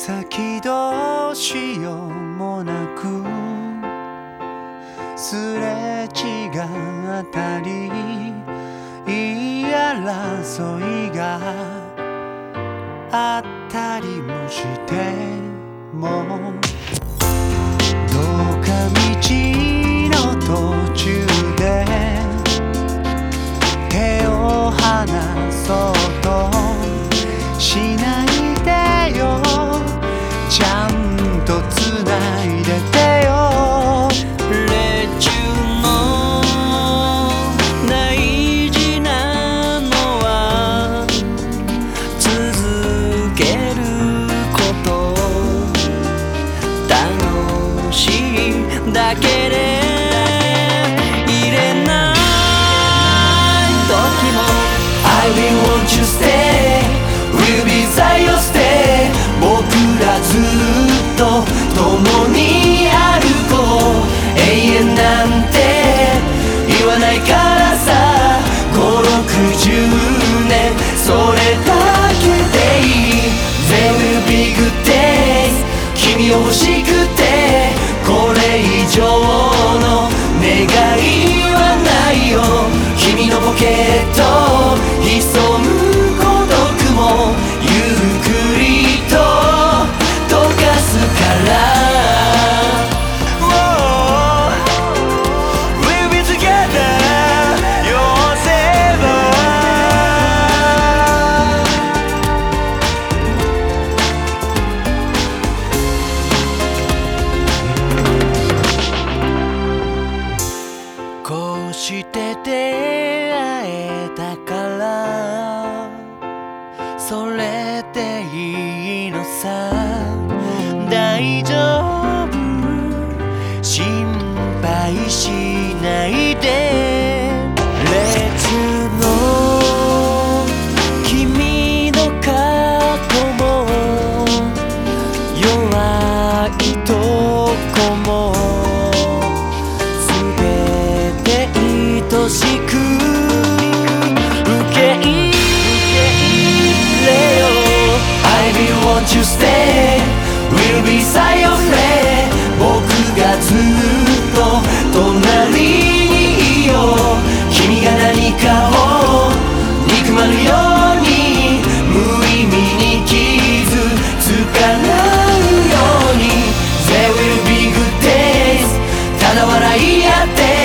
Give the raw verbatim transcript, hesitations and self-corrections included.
先どうしようもなくすれ違ったり言い争いがあったりもしてもどうか道の途中で手を離そうとしないでよちゃんとつないでてよレジュの大事なのは続けること楽しいだけでいれない時も I will want you stay We'll be there you stay 僕らずっと共に歩こう永遠なんて言わないからさごろくじゅうねんそれだけでいい There will be good days 君を欲しくてこれ以上の願いはないよ君のポケット潜む孤独もゆっくりと溶かすからこうして出会えたからそれでいいのさ大丈夫心配しないで列の君の過去も弱いとこも愛しく受け入れよう I will want you stay We'll be side your friend 僕がずっと隣にいよう君が何かを憎まぬように無意味に傷つかないように There will be good days ただ笑い合って